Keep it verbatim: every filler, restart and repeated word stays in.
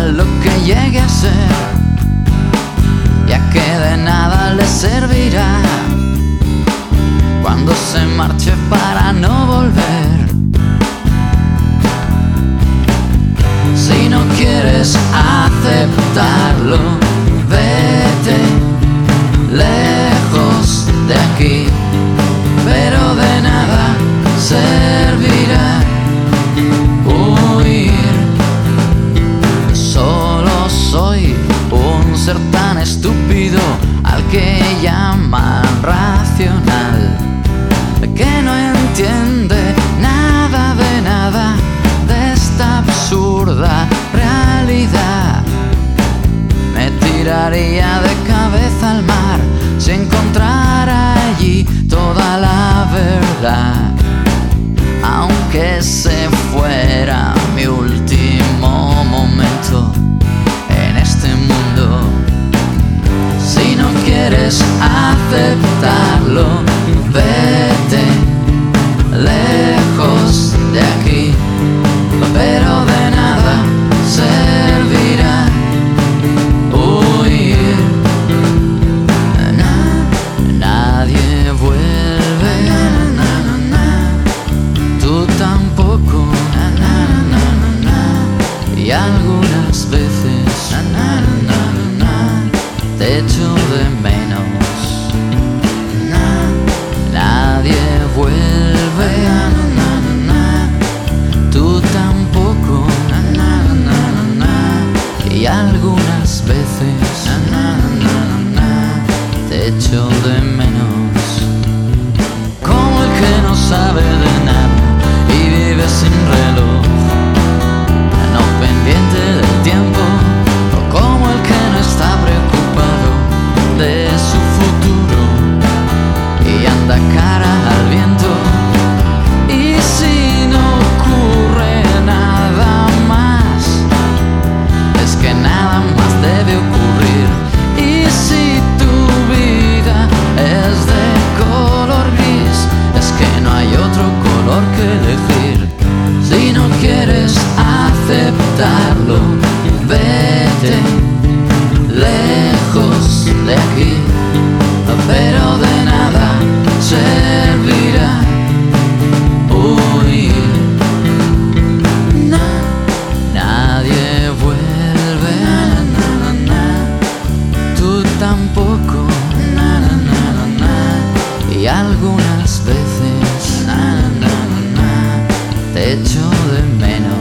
lo que llegue a ser, ya que de nada le servirá cuando se marche para no volver. Si no quieres aceptarlo, vete lejos de aquí, pero de nada servirá huir. Solo soy un ser tan estúpido al que llaman racional, que no entiende nada de nada de esta absurda realidad. Me tiraría de cabeza al mar si encontrara allí toda la verdad, aunque se fuera mi último momento en este mundo. Si no quieres aceptarlo, vete lejos de aquí, pero de nada servirá huir. Na, nadie vuelve, na, na, na, na. Tú tampoco, na, na, na, na, na. Y algunas veces na, na, na, na, na, te echo de menos. Na, nadie vuelve, na, na, na, na. Tú tampoco, na, na, na, na, na. Y algunas veces na, na, na, na, na, te echo de menos. Como el que no sabe de nada y vive sin reloj, no pendiente del tiempo, o como el que no está preocupado de su futuro y anda cara al viento. Y si no ocurre nada más, es que nada más debe ocurrir. Y si tu vida es de color gris, es que no hay otro color que elegir. Si no quieres aceptarlo, vete lejos de aquí, pero de nada servirá huir. Na, nadie vuelve, na, na, na, na. Tú tampoco, na, na, na, na, na. Y algunas veces na, na, na, na, te echo de menos.